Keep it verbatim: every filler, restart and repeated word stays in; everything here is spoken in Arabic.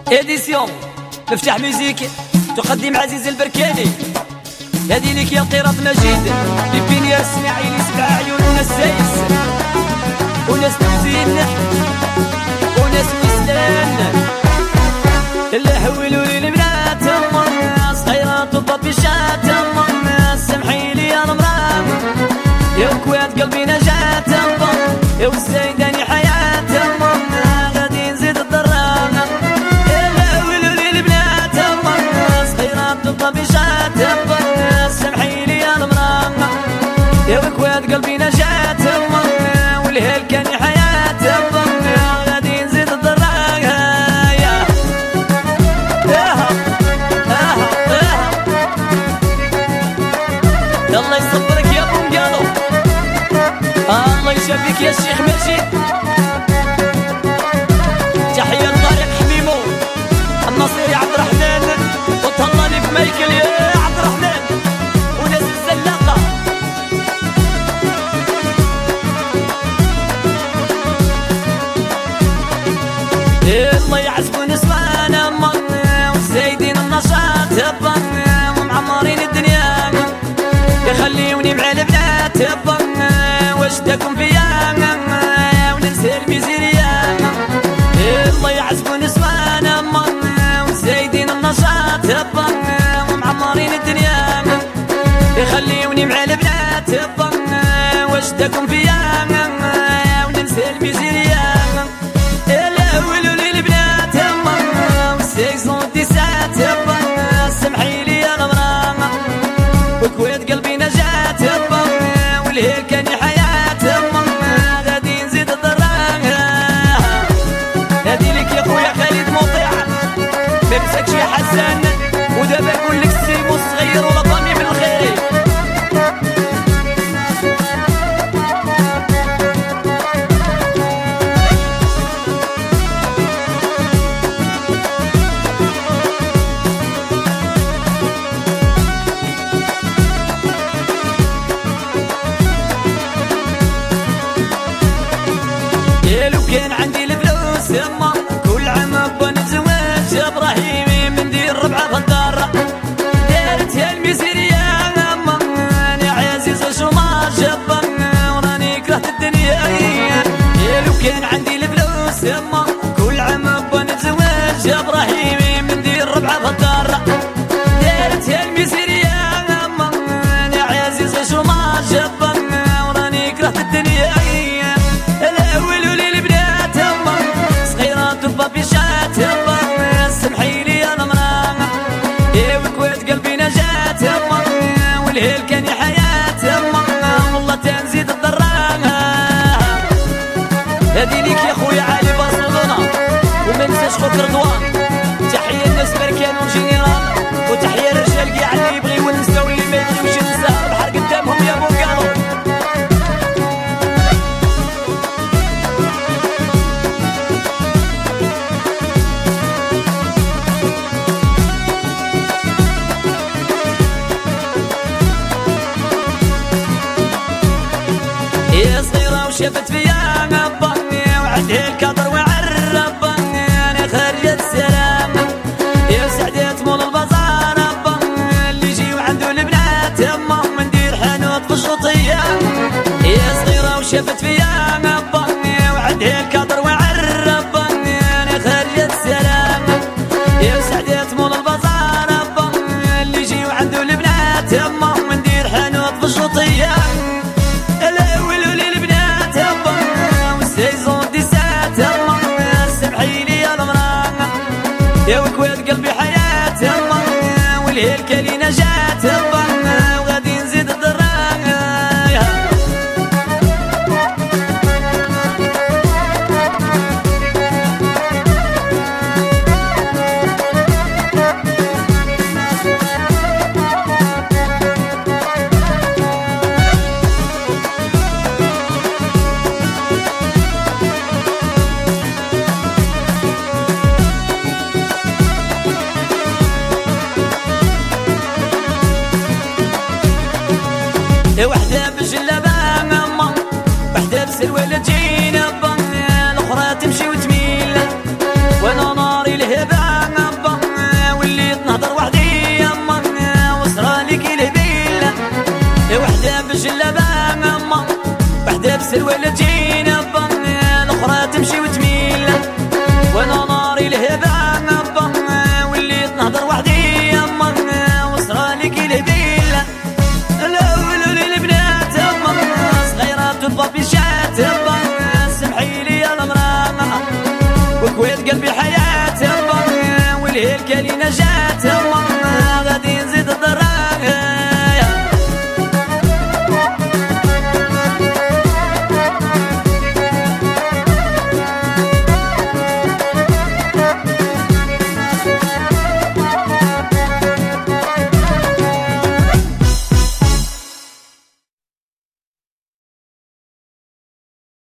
اديسيون مفتاح ميوزيك تقدم عزيز البركاني. هذه ليك يا طيرات مجيد لبين يا اسماعيل سبع عيون وناس سايس وناس توزين وناس وسلان اللي حولوا لي البنات صغيرات وطبيشات سمحي لي يا المرام يا كوات قلبي نجات يا وسيداني حياة غادي نزيد الضرام اللي حولوا لي البنات صغيرات وطبيشات سمحي لي يا المرام يا كوات قلبي نجات والهيل كان حياة غادي نزيد الضرام. الله يصبرك يا ابو مقالو، الله يشافيك يا الشيخ مجيد. تحية لطارق حميمو النصيري عبد الرحمن وطلاني في مايكل يا عبد الرحمن وناس الزلاقة. الله يعزكو نسوانا وزايدين النشاط ومعمرين الدنيا يخليوني مع البنات واش داكم فيا وننسى الميزيريا. الله يعزكو نسوانا وزايدين النشاط ومعمرين الدنيا يخليوني مع البنات واش داكم فيا وننسى الميزيريا. الاولوا لي البنات وسيكسون تيسات سمحي لي يا غمرام وكويت قلبي نجات والهيل كان حياة غادي نزيد الضرام. هادي ليك يا خويا خالد مطيع ما مسكش يا حسان ودابا نقول لك السيمو الصغير ولا طامي من الخير. لو كان عندي الفلوس يما كل عام ابغى نتزوج ابراهيمي من دير ربعه في الدار دارتها الميزيريا يما انا عزيز وشمار جبا وراني كرهت الدنيا. لو كان عندي الفلوس يما كل عام ابغى نتزوج ابراهيمي من دير ربعه في الدار دارتها الميزيريا يما انا عزيز وشمار جبا وراني كرهت الدنيا. سمحي لي يا المرام يا وكويت قلبي نجات والهيل كان حياة والله تنزيد الضرام. هادي ليك يا خويا علي برشلونة وما ننساش خوك رضوان. تحية لناس بركان وجينيرال وتحية للرجال كاع اللي يبغيو ننساو واللي ما يبغيوش ننساو البحر قدامهم يا بوكالو. يا صغيرة وشافت فيا غباني وعندها الكدر وعرباني انا خرجت السلام يا سعدات مول البازار اللي يجيو عنده البنات يما ندير حانوت في الشوطية. يا صغيرة وشافت فيا غباني وعندها الكدر وعرباني انا خرجت السلام يا سعدات مول البازار اللي يجيو عنده البنات يما ندير حانوت في الشوطية. يا وكويت قلبي حياة والهيل كالي نجاة وغادي نزيد الضرام. وحدة بجلابة ماما وحدة بسروال جينة الاخرى تمشي وتميل وانا ناري الهبة تهوى